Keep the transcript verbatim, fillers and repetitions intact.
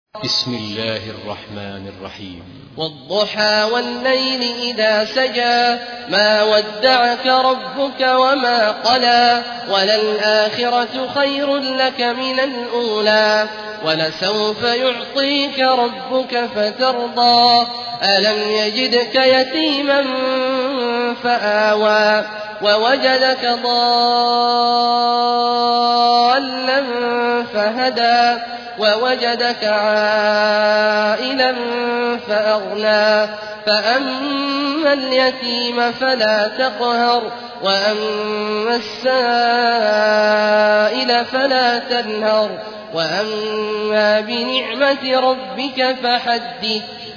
بسم الله الرحمن الرحيم. والضحى والليل إذا سجى ما ودعك ربك وما قلى وللآخرة خير لك من الأولى ولسوف يعطيك ربك فترضى ألم يجدك يتيما فآوى ووجدك ضالا فهدى ووجدك عائلا فأغنى فأما اليتيم فلا تقهر وأما السائل فلا تنهر وأما بنعمة ربك فحدث